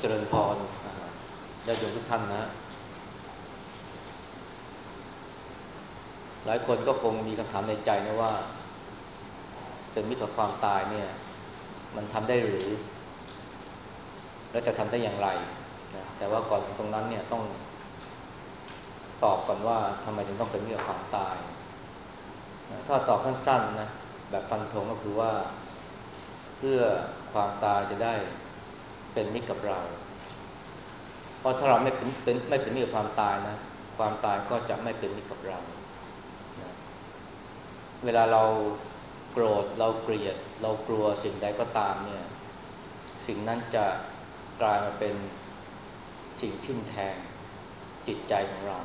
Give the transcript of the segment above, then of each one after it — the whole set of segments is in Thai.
เจริญพรญาติโยมทุกท่านนะหลายคนก็คงมีคำถามในใจนะว่าเป็นมิตรกับความตายเนี่ยมันทำได้หรือและจะทำได้อย่างไรนะแต่ว่าก่อนถึงตรงนั้นเนี่ยต้องตอบก่อนว่าทำไมถึงต้องเป็นมิตรกับความตายนะถ้าตอบสั้นๆนะแบบฟันธงก็คือว่าเพื่อความตายจะได้เป็นมิตรกับเราเพราะถ้าเราไม่เป็นมิตรกับความตายนะความตายก็จะไม่เป็นมิตรกับเรานะเวลาเราโกรธเราเกลียดเรากลัวสิ่งใดก็ตามเนี่ยสิ่งนั้นจะกลายมาเป็นสิ่งทิ่มแทงจิตใจของเรา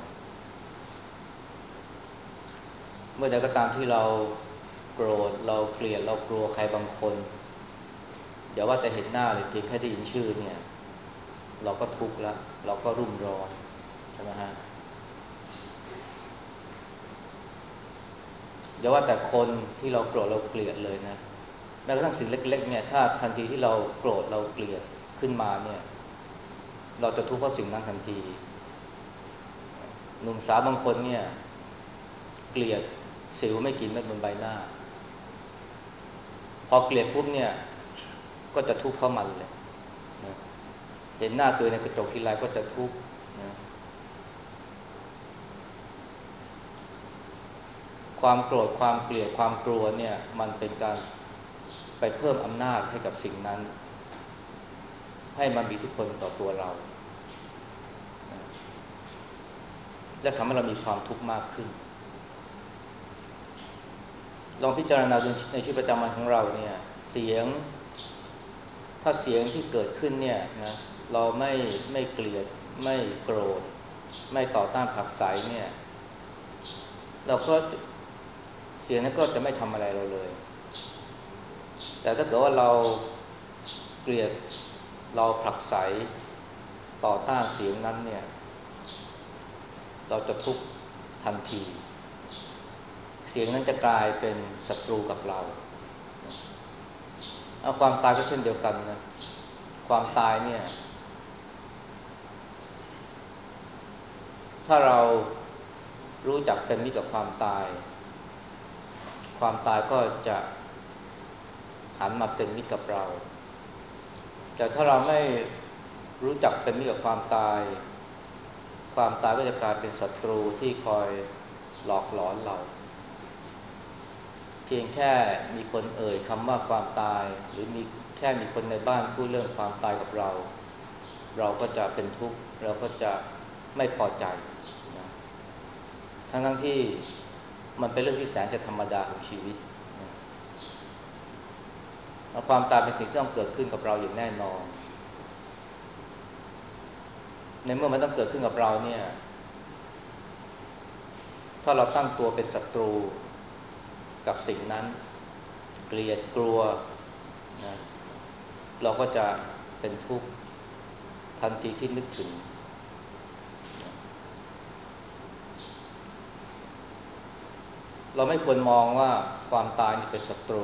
เมื่อใดก็ตามที่เราโกรธเราเกลียดเรากลัวใครบางคนอย่าว่าแต่เห็นหน้าเลยเพียงแค่ได้ยินชื่อเนี่ยเราก็ทุกข์แล้วเราก็รุ่มร้อนใช่ไหมฮะอย่าว่าแต่คนที่เราโกรธเราเกลียดเลยนะแม้กระทั่งสิ่งเล็กๆเนี่ยถ้าทันทีที่เราโกรธเราเกลียดขึ้นมาเนี่ยเราจะทุกข์เพราะสิ่งนั้นทันทีหนุ่มสาวบางคนเนี่ยเกลียดสิวไม่กินเม็ดบนใบหน้าพอเกลียดปุ๊บเนี่ยก็จะทุกข์เพราะมันเลยนะเห็นหน้าตัวในกระจกทีไรก็จะทุกข์นะความโกรธความเกลียดความกลัวเนี่ยมันเป็นการไปเพิ่มอำนาจให้กับสิ่งนั้นให้มันมีอิทธิพลต่อตัวเรานะและทำให้เรามีความทุกข์มากขึ้นลองพิจารณาดูในชีวิตประจำวันของเราเนี่ยเสียงถ้าเสียงที่เกิดขึ้นเนี่ยนะเราไม่เกลียดไม่โกรธไม่ต่อต้านผลักไสเนี่ยเราก็เสียงนั้นก็จะไม่ทำอะไรเราเลยแต่ถ้าเกิดว่าเราเกลียดเราผลักไสต่อต้านเสียงนั้นเนี่ยเราจะทุกข์ทันทีเสียงนั้นจะกลายเป็นศัตรูกับเราเอาความตายก็เช่นเดียวกันนะความตายเนี่ยถ้าเรารู้จักเป็นมิตรกับความตายความตายก็จะหันมาเป็นมิตรกับเราแต่ถ้าเราไม่รู้จักเป็นมิตรกับความตายความตายก็จะกลายเป็นศัตรูที่คอยหลอกหลอนเราเพียงแค่มีคนเอ่ยคำว่าความตายหรือมีคนในบ้านพูดเรื่องความตายกับเราเราก็จะเป็นทุกข์เราก็จะไม่พอใจนะทั้งที่มันเป็นเรื่องที่แสนจะธรรมดาของชีวิตนะความตายเป็นสิ่งที่ต้องเกิดขึ้นกับเราอย่างแน่นอนในเมื่อมันต้องเกิดขึ้นกับเราเนี่ยถ้าเราตั้งตัวเป็นศัตรูกับสิ่งนั้นเกลียดกลัวนะเราก็จะเป็นทุกข์ทันทีที่นึกถึงนะเราไม่ควรมองว่าความตายนี่เป็นศัตรู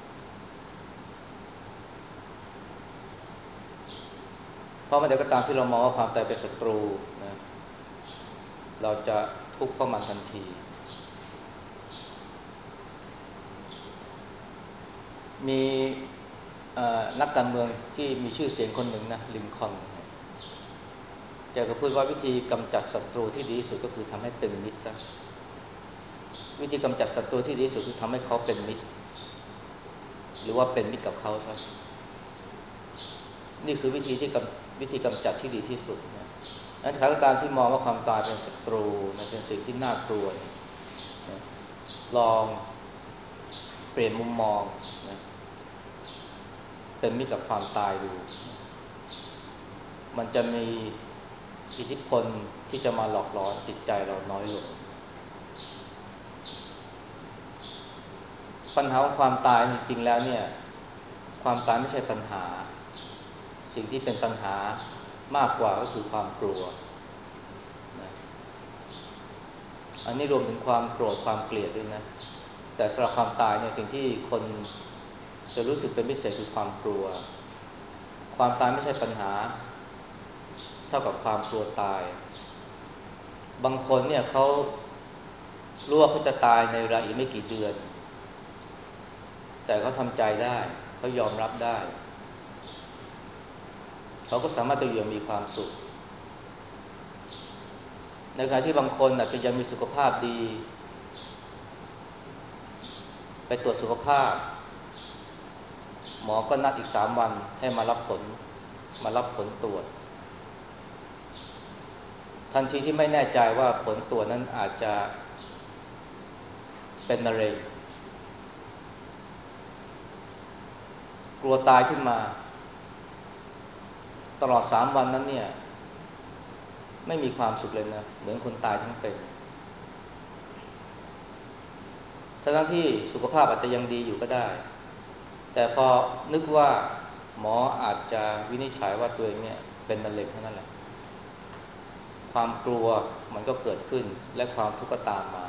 เพราะเมื่อใดก็ตามที่เรามองว่าความตายเป็นศัตรูนะเราจะทุกข์เพราะมันทันทีมีนักการเมืองที่มีชื่อเสียงคนหนึ่งนะลินคอล์นแกก็พูดว่าวิธีกำจัดศัตรูที่ดีที่สุดก็คือทำให้เป็นมิตรซะวิธีกำจัดศัตรูที่ดีที่สุดคือทำให้เขาเป็นมิตรหรือว่าเป็นมิตรกับเขาซะนี่คือวิธีกำจัดที่ดีที่สุดนะนั้นสถานการณ์ที่มองว่าความตายเป็นศัตรูนะเป็นสิ่งที่น่ากลัวเนี่ยนะลองเปลี่ยนมุมมองนะเป็นมิตรกับความตายดูนะมันจะมีอิทธิพลที่จะมาหลอกหลอนจิตใจเราน้อยลงปัญหาของความตายจริงๆแล้วเนี่ยความตายไม่ใช่ปัญหาสิ่งที่เป็นปัญหามากกว่าก็คือความกลัวนะอันนี้รวมถึงความโกรธความเกลียดด้วยนะแต่สำหรับความตายเนี่ยสิ่งที่คนจะรู้สึกเป็นพิเศษคือความกลัวความตายไม่ใช่ปัญหาท่ากับความกลัวตายบางคนเนี่ยเขารู้ว่าเขาจะตายในเวลาอีกไม่กี่เดือนแต่เขาทำใจได้เขายอมรับได้เขาก็สามารถจะอยู่อย่างมีความสุขในขณะที่บางคนอาจจะยังมีสุขภาพดีไปตรวจสุขภาพหมอก็นัดอีก3 วันให้มารับผลตรวจทันทีที่ไม่แน่ใจว่าผลตรวจนั้นอาจจะเป็นมะเร็งกลัวตายขึ้นมาตลอด3 วันนั้นเนี่ยไม่มีความสุขเลยนะเหมือนคนตายทั้งเป็นทั้งที่สุขภาพอาจจะยังดีอยู่ก็ได้แต่พอนึกว่าหมออาจจะวินิจฉัยว่าตัวเองเนี่ยเป็นมะเร็งเท่านั้นแหละความกลัวมันก็เกิดขึ้นและความทุกข์ก็ตามมา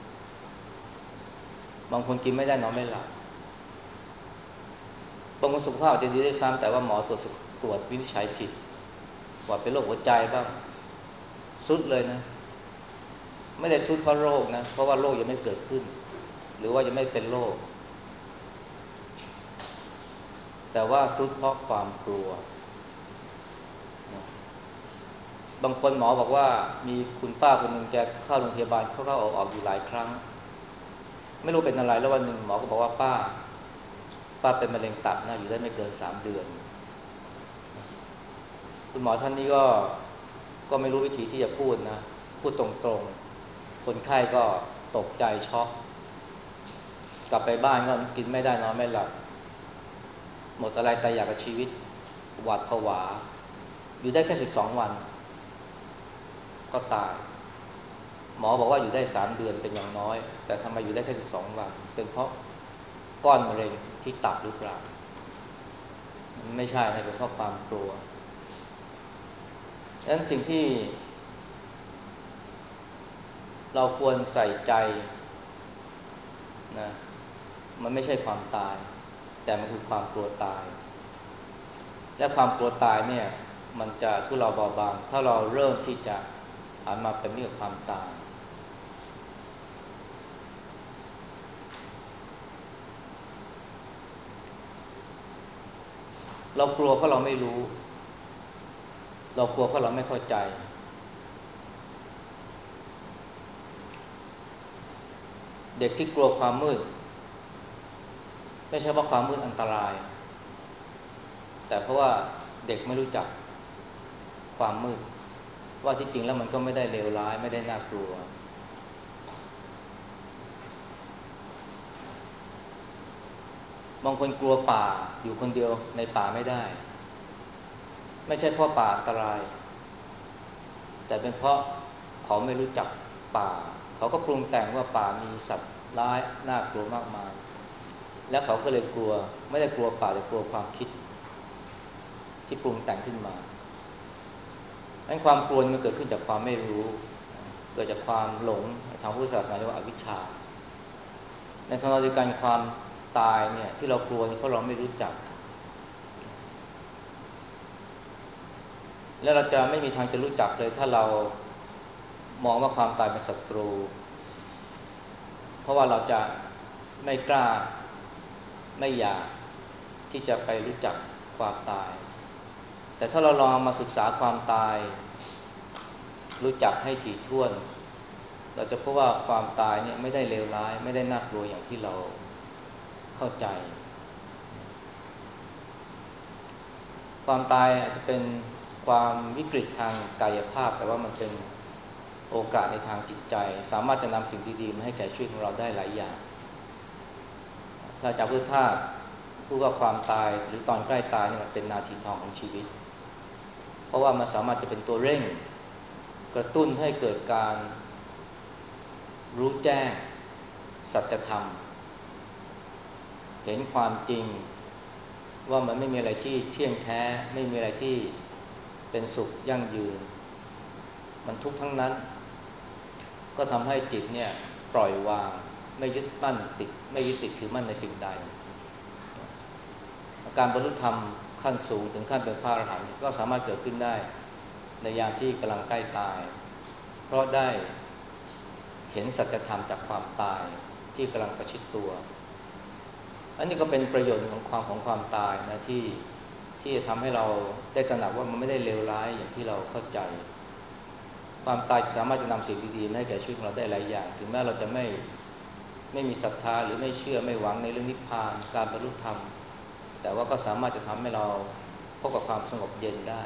บางคนกินไม่ได้นอนไม่หลับบางคนสุขภาพอาจจะดีได้ซ้ำแต่ว่าหมอตรวจวินิจฉัยผิดว่าเป็นโรคหัวใจบ้างทรุดเลยนะไม่ได้ทรุดเพราะโรคนะเพราะว่าโรคยังไม่เกิดขึ้นหรือว่ายังไม่เป็นโรคแต่ว่าทรุดเพราะความกลัวนะบางคนหมอบอกว่ามีคุณป้าคนหนึ่งแกเข้าโรงพยาบาลเข้าออกอยู่หลายครั้งไม่รู้เป็นอะไรแล้ววันหนึ่งหมอก็บอกว่าป้าเป็นมะเร็งตับนะอยู่ได้ไม่เกิน3 เดือนคุณหมอท่านนี้ก็ไม่รู้วิธีที่จะพูดนะพูดตรงๆคนไข้ก็ตกใจช็อกกลับไปบ้านก็กินไม่ได้นอนไม่หลับหมดอะไรแต่อยากกับชีวิตหวาดผวาอยู่ได้แค่12 วันก็ตายหมอบอกว่าอยู่ได้3 เดือนเป็นอย่างน้อยแต่ทำไมอยู่ได้แค่12 วันเป็นเพราะก้อนมะเร็งที่ตับหรือเปล่าไม่ใช่นะเป็นเพราะความกลัวดังนั้นสิ่งที่เราควรใส่ใจนะมันไม่ใช่ความตายแต่มันคือความกลัวตายและความกลัวตายเนี่ยมันจะทุเลาเบาบางถ้าเราเริ่มที่จะหันมาเป็นมิตรกับความตายเรากลัวเพราะเราไม่รู้เรากลัวเพราะเราไม่เข้าใจเด็กที่กลัวความมืดไม่ใช่เพราะความมืดอันตรายแต่เพราะว่าเด็กไม่รู้จักความมืดว่าที่จริงแล้วมันก็ไม่ได้เลวร้ายไม่ได้น่ากลัวบางคนกลัวป่าอยู่คนเดียวในป่าไม่ได้ไม่ใช่เพราะป่าอันตรายแต่เป็นเพราะเขาไม่รู้จักป่าเขาก็ปรุงแต่งว่าป่ามีสัตว์ร้ายน่ากลัวมากมายและเขาก็เลยกลัวไม่ได้กลัวป่าแต่กลัวความคิดที่ปรุงแต่งขึ้นมาดังนั้นความกลัวมันเกิดขึ้นจากความไม่รู้เกิดจากความหลงทางพุทธศาสนาเรียกว่าอวิชชาในทางเดียวกันความตายเนี่ยที่เรากลัวเพราะเราไม่รู้จักและเราจะไม่มีทางจะรู้จักเลยถ้าเรามองว่าความตายเป็นศัตรูเพราะว่าเราจะไม่กล้าไม่อยากที่จะไปรู้จักความตายแต่ถ้าเราลองมาศึกษาความตายรู้จักให้ถี่ถ้วนเราจะพบว่าความตายเนี่ยไม่ได้เลวร้ายไม่ได้น่ากลัวอย่างที่เราเข้าใจความตายอาจจะเป็นความวิกฤตทางกายภาพแต่ว่ามันเป็นโอกาสในทางจิตใจสามารถจะนำสิ่งดีๆมาให้แก่ชีวิตของเราได้หลายอย่างถ้าจากพุทธทาสพูดว่าความตายหรือตอนใกล้ตายนี่มันเป็นนาทีทองของชีวิตเพราะว่ามันสามารถจะเป็นตัวเร่งกระตุ้นให้เกิดการรู้แจ้งสัจธรรมเห็นความจริงว่ามันไม่มีอะไรที่เที่ยงแท้ไม่มีอะไรที่เป็นสุขยั่งยืนมันทุกข์ทั้งนั้นก็ทำให้จิตเนี่ยปล่อยวางไม่ยึดมั่นติดไม่ยึดติดถือมั่นในสิ่งใดการบรรลุธรรมขั้นสูงถึงขั้นเป็นพระอรหันต์ก็สามารถเกิดขึ้นได้ในยามที่กำลังใกล้ตายเพราะได้เห็นสัจธรรมจากความตายที่กำลังประชิดตัวอันนี้ก็เป็นประโยชน์ของความตายนะที่จะทำให้เราได้ตระหนักว่ามันไม่ได้เลวร้ายอย่างที่เราเข้าใจความตายสามารถจะนำสิ่งดีๆมาให้แก่ชีวิตของเราได้หลายอย่างถึงแม้เราจะไม่มีศรัทธาหรือไม่เชื่อไม่หวังในเรื่องนิพพานการบรรลุธรรมแต่ว่าก็สามารถจะทำให้เราพบกับความสงบเย็นได้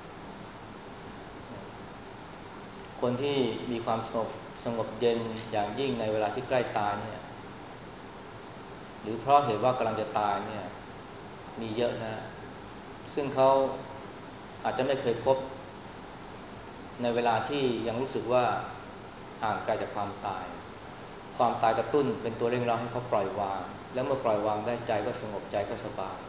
คนที่มีความสงบเย็นอย่างยิ่งในเวลาที่ใกล้ตายเนี่ยหรือเพราะเหตุว่ากำลังจะตายเนี่ยมีเยอะนะซึ่งเขาอาจจะไม่เคยพบในเวลาที่ยังรู้สึกว่าห่างไกลจากความตายความตายกระตุ้นเป็นตัวเร่งเร้าให้เขาปล่อยวางแล้วเมื่อปล่อยวางได้ใจก็สงบใจก็สบาย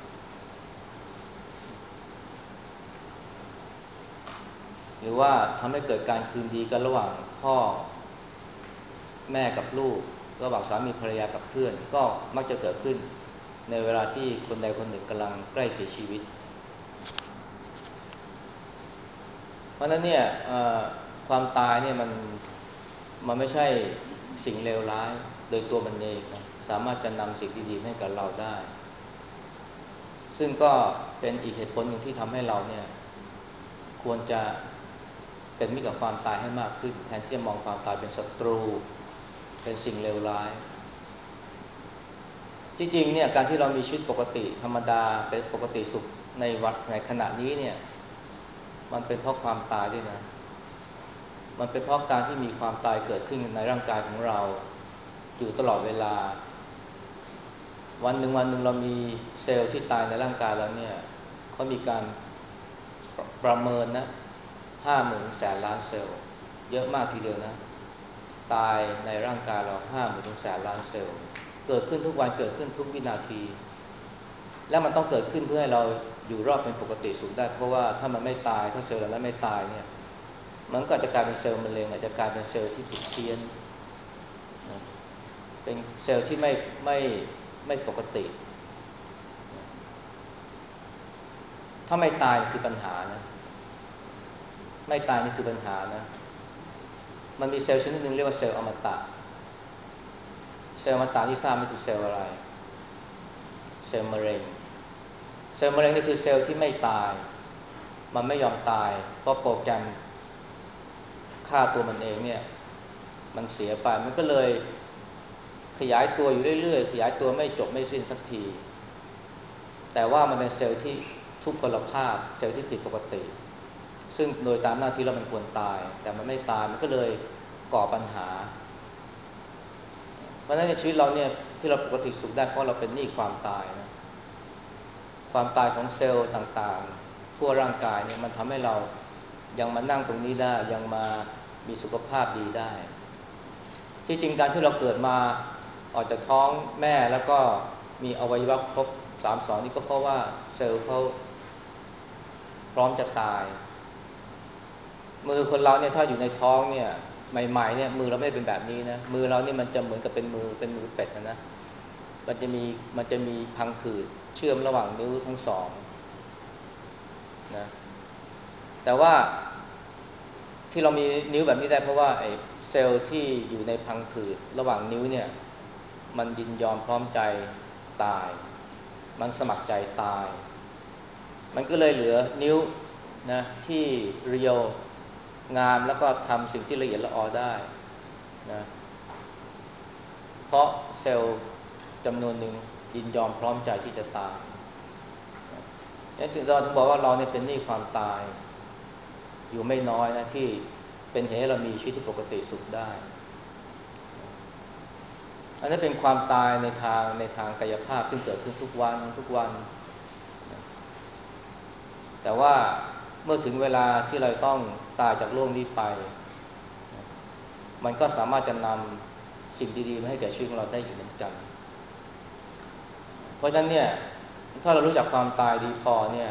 หรือว่าทำให้เกิดการคืนดีกันระหว่างพ่อแม่กับลูกระหว่างสามีภรรยากับเพื่อนก็มักจะเกิดขึ้นในเวลาที่คนใดคนหนึ่งกำลังใกล้เสียชีวิตเพราะฉะนั้นเนี่ยความตายเนี่ยมันไม่ใช่สิ่งเลวร้ายโดยตัวมันเองนะสามารถจะนำสิ่งดีๆให้กับเราได้ซึ่งก็เป็นอีกเหตุผลหนึ่งที่ทำให้เราเนี่ยควรจะเป็นมิตรกับความตายให้มากขึ้นแทนที่จะมองความตายเป็นศัตรูเป็นสิ่งเลวร้ายที่จริงเนี่ยการที่เรามีชีวิตปกติธรรมดาเป็นปกติสุขในขณะนี้เนี่ยมันเป็นเพราะความตายด้วยนะมันเป็นเพราะการที่มีความตายเกิดขึ้นในร่างกายของเราอยู่ตลอดเวลาวันหนึ่งเรามีเซลล์ที่ตายในร่างกายเราเนี่ยเขามีการประเมินนะ50,000 แสนล้านเซลล์เยอะมากทีเดียวนะตายในร่างกายเรา50,000 แสนล้านเซลล์เกิดขึ้นทุกวันเกิดขึ้นทุกวินาทีและมันต้องเกิดขึ้นเพื่อให้เราอยู่รอดเป็นปกติสุขได้เพราะว่าถ้ามันไม่ตายถ้าเซลล์เราไม่ตายเนี่ยมันก็จะกลายเป็นเซลล์มะเร็งอาจจะกลายเป็นเซลล์ที่ผิดเพี้ยนนะเป็นเซลล์ที่ไม่ปกติถ้าไม่ตายคือปัญหานะไม่ตายนี่คือปัญหานะมันมีเซลล์ชนิดหนึ่งเรียกว่าเซลล์อมตะเซลล์อมตะที่ทราบไม่คือเซลล์อะไรเซลล์มะเร็งเซลล์มะเร็งนี่คือเซลล์ที่ไม่ตายมันไม่ยอมตายเพราะโปรแกรมฆ่าตัวมันเองเนี่ยมันเสียไปมันก็เลยขยายตัวอยู่เรื่อยๆขยายตัวไม่จบไม่สิ้นสักทีแต่ว่ามันเป็นเซลล์ที่ทุพพลภาพเซลล์ที่ผิดปกติซึ่งโดยตามหน้าที่แล้วมันควรตายแต่มันไม่ตายมันก็เลยก่อปัญหาเพราะฉะนั้นในชีวิตเราเนี่ยที่เราปกติสุขได้เพราะเราเป็นหนี้ความตายนะความตายของเซลล์ต่างๆทั่วร่างกายเนี่ยมันทำให้เรายังมานั่งตรงนี้ได้ยังมามีสุขภาพดีได้ที่จริงการที่เราเกิดมาออกจากท้องแม่แล้วก็มีอวัยวะครบ32นี่ก็เพราะว่าเซลล์เขาพร้อมจะตายมือคนเราเนี่ยถ้าอยู่ในท้องเนี่ยใหม่ๆเนี่ยมือเราไม่เป็นแบบนี้นะมือเราเนี่ยมันจะเหมือนกับเป็นมือเป็ดนะมันจะมีพังผืดเชื่อมระหว่างนิ้วทั้งสองนะแต่ว่าที่เรามีนิ้วแบบนี้ได้เพราะว่าไอ้เซลล์ที่อยู่ในพังผืดระหว่างนิ้วเนี่ยมันยินยอมพร้อมใจตายมันสมัครใจตายมันก็เลยเหลือนิ้วนะที่เรียวงามแล้วก็ทำสิ่งที่ละเอียดละออได้นะเพราะเซลล์จำนวนหนึ่งยินยอมพร้อมใจที่จะตายนี่ถึงเราถึงบอกว่าเราเนี่ยเป็นหนี้ความตายอยู่ไม่น้อยนะที่เป็นเหตุให้เรามีชีวิตที่ปกติสุขได้อันนี้เป็นความตายในทางกายภาพซึ่งเกิดขึ้นทุกวันแต่ว่าเมื่อถึงเวลาที่เราต้องตายจากโลกนี้ไปมันก็สามารถจะนำสิ่งดีๆมาให้แก่ชีวิตของเราได้อยู่เหมือนกันเพราะฉะนั้นเนี่ยถ้าเรารู้จักความตายดีพอเนี่ย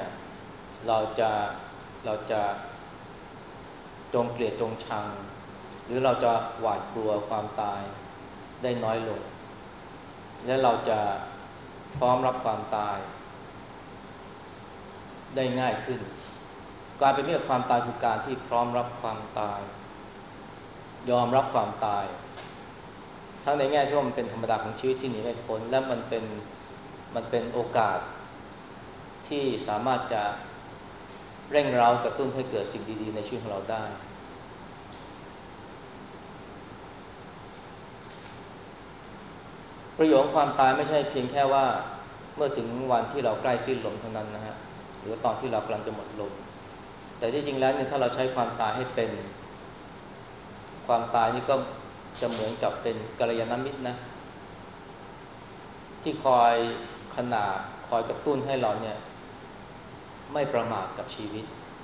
เราจะจงเกลียดจงชังหรือเราจะหวาดกลัวความตายได้น้อยลงและเราจะพร้อมรับความตายได้ง่ายขึ้นการเป็นมิตรกับความตายคือการที่พร้อมรับความตายยอมรับความตายทั้งในแง่ที่ว่ามันเป็นธรรมดาของชีวิตที่หนีไม่พ้นและมันเป็นโอกาสที่สามารถจะเร่งเร้ากระตุ้นให้เกิดสิ่งดีๆในชีวิตของเราได้ประโยชน์ของความตายไม่ใช่เพียงแค่ว่าเมื่อถึงวันที่เราใกล้สิ้นลมเท่านั้นนะฮะหรือตอนที่เรากำลังจะหมดลมแต่ที่จริงแล้วเนี่ยถ้าเราใช้ความตายให้เป็นความตายนี่ก็จะเหมือนกับเป็นกัลยาณมิตรนะที่คอยขนานคอยกระตุ้นให้เราเนี่ยไม่ประมาทกับชีวิต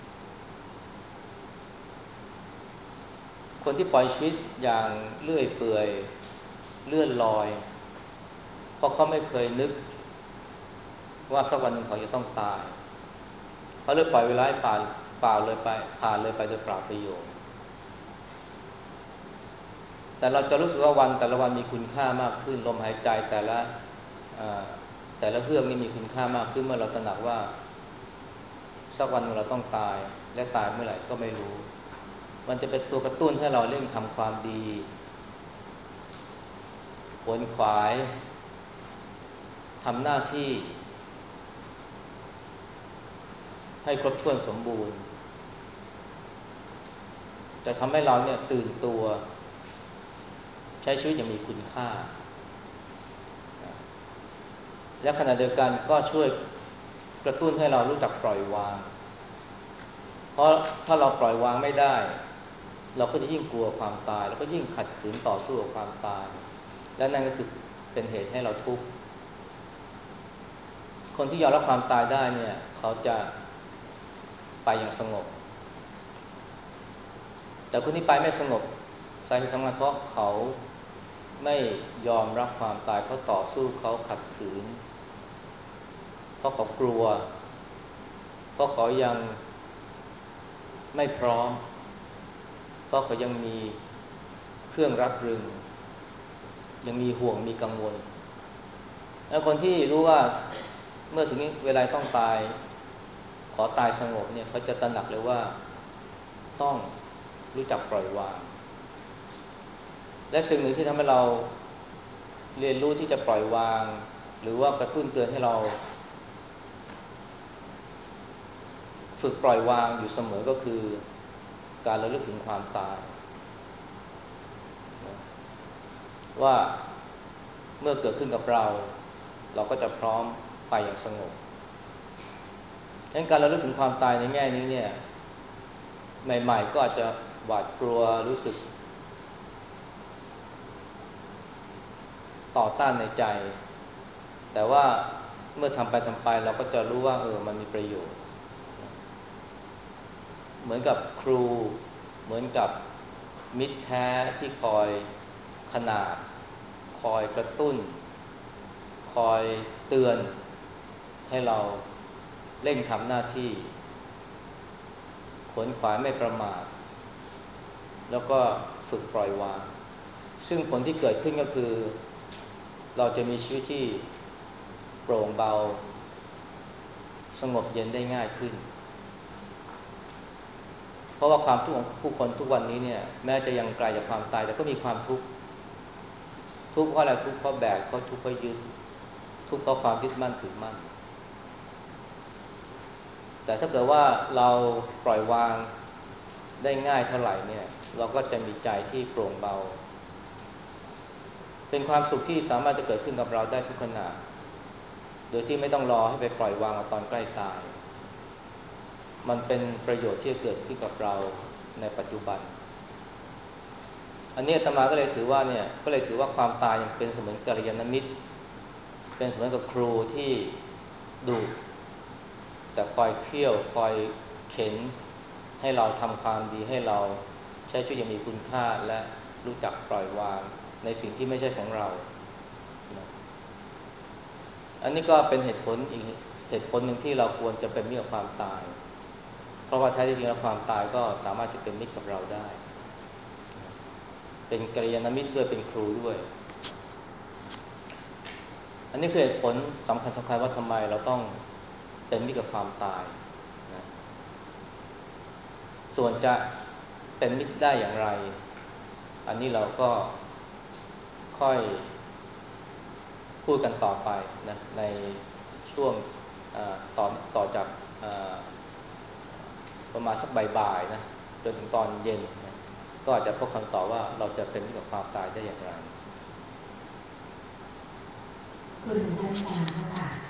คนที่ปล่อยชีวิตอย่างเลื่อยเปื่อยเลื่อนลอยเพราะเขาไม่เคยนึกว่าสักวันหนึ่งเขาจะต้องตายเขาเลยปล่อยเวลาให้ผ่านเลยไปโดยเปล่าประโยชน์แต่เราจะรู้สึกว่าวันแต่ละวันมีคุณค่ามากขึ้นลมหายใจอ่าแต่ละเฮือกนี่มีคุณค่ามากขึ้นเมื่อเราตระหนักว่าสักวันหนึ่งเราต้องตายและตายเมื่อไหร่ก็ไม่รู้มันจะเป็นตัวกระตุ้นให้เราเร่งทำความดีขวนขวายทำหน้าที่ให้ครบถ้วนสมบูรณ์จะทำให้เราเนี่ยตื่นตัวใช้ชีวิตอย่างมีคุณค่าและขณะเดียวกันก็ช่วยกระตุ้นให้เรารู้จักปล่อยวางเพราะถ้าเราปล่อยวางไม่ได้เราก็จะยิ่งกลัวความตายแล้วก็ยิ่งขัดขืนต่อสู้กับความตายและนั่นก็คือเป็นเหตุให้เราทุกข์คนที่ยอมรับความตายได้เนี่ยเขาจะไปอย่างสงบแต่คนที่ไปไม่สงบสาเหตุสำคัญเพราะเขาไม่ยอมรับความตายเขาต่อสู้เขาขัดขืนเพราะเขากลัวเพราะเขายังไม่พร้อมเพราะเขายังมีเครื่องรัดรึงยังมีห่วงมีกังวลแล้วคนที่รู้ว่าเมื่อถึงเวลาต้องตายขอตายสงบเนี่ยเขาจะตระหนักเลยว่าต้องรู้จักปล่อยวางและสิ่งหนึ่งที่ทำให้เราเรียนรู้ที่จะปล่อยวางหรือว่ากระตุ้นเตือนให้เราฝึกปล่อยวางอยู่เสมอก็คือการระลึกถึงความตายว่าเมื่อเกิดขึ้นกับเราเราก็จะพร้อมไปอย่างสงบดังนั้นการระลึกถึงความตายในแง่นี้เนี่ยใหม่ๆก็อาจจะหวาดกลัวรู้สึกต่อต้านในใจแต่ว่าเมื่อทำไปเราก็จะรู้ว่ามันมีประโยชน์เหมือนกับครูเหมือนกับมิตรแท้ที่คอยขนาบคอยกระตุ้นคอยเตือนให้เราเร่งทำหน้าที่ขวนขวายไม่ประมาทแล้วก็ฝึกปล่อยวางซึ่งผลที่เกิดขึ้นก็คือเราจะมีชีวิตที่โปร่งเบาสงบเย็นได้ง่ายขึ้นเพราะว่าความทุกข์ของผู้คนทุกวันนี้เนี่ยแม้จะยังไกลจากความตายแต่ก็มีความทุกข์เพราะอะไรทุกข์เพราะแบกเพราะทุกข์เพราะยึดทุกข์เพราะความยึดมั่นถือมั่นแต่ถ้าเกิดว่าเราปล่อยวางได้ง่ายเท่าไหร่เนี่ยเราก็จะมีใจที่โปร่งเบาเป็นความสุขที่สามารถจะเกิดขึ้นกับเราได้ทุกขณะโดยที่ไม่ต้องรอให้ไปปล่อยวางตอนใกล้ตายมันเป็นประโยชน์ที่จะเกิดขึ้นกับเราในปัจจุบันอันนี้อาตมาก็เลยถือว่าความตายยังเป็นเสมือนกัลยาณมิตรเป็นเสมือนกับครูที่ดุแต่คอยเคี่ยวคอยเข็นให้เราทำความดีให้เราใช้ชีวิตอย่างมีคุณค่าและรู้จักปล่อยวางในสิ่งที่ไม่ใช่ของเรานะอันนี้ก็เป็นเหตุผลอีกเหตุผลหนึ่งที่เราควรจะเป็นมิตรกับความตายเพราะว่าแท้จริงแล้วความตายก็สามารถจะเป็นมิตรกับเราได้เป็นกัลยาณมิตรด้วยเป็นครูด้วยอันนี้คือเหตุผลสำคัญว่าทำไมเราต้องเป็นมิตรกับความตายนะส่วนจะเป็นมิตรได้อย่างไรอันนี้เราก็ค่อยพูดกันต่อไปนะในช่วงต่อจากประมาณสักบ่ายๆนะจนถึงตอนเย็นนะก็อาจจะพบคำตอบว่าเราจะเป็นมิตรกับความตายได้อย่างไรคุณท่านอาจารย์เจ้าค่ะ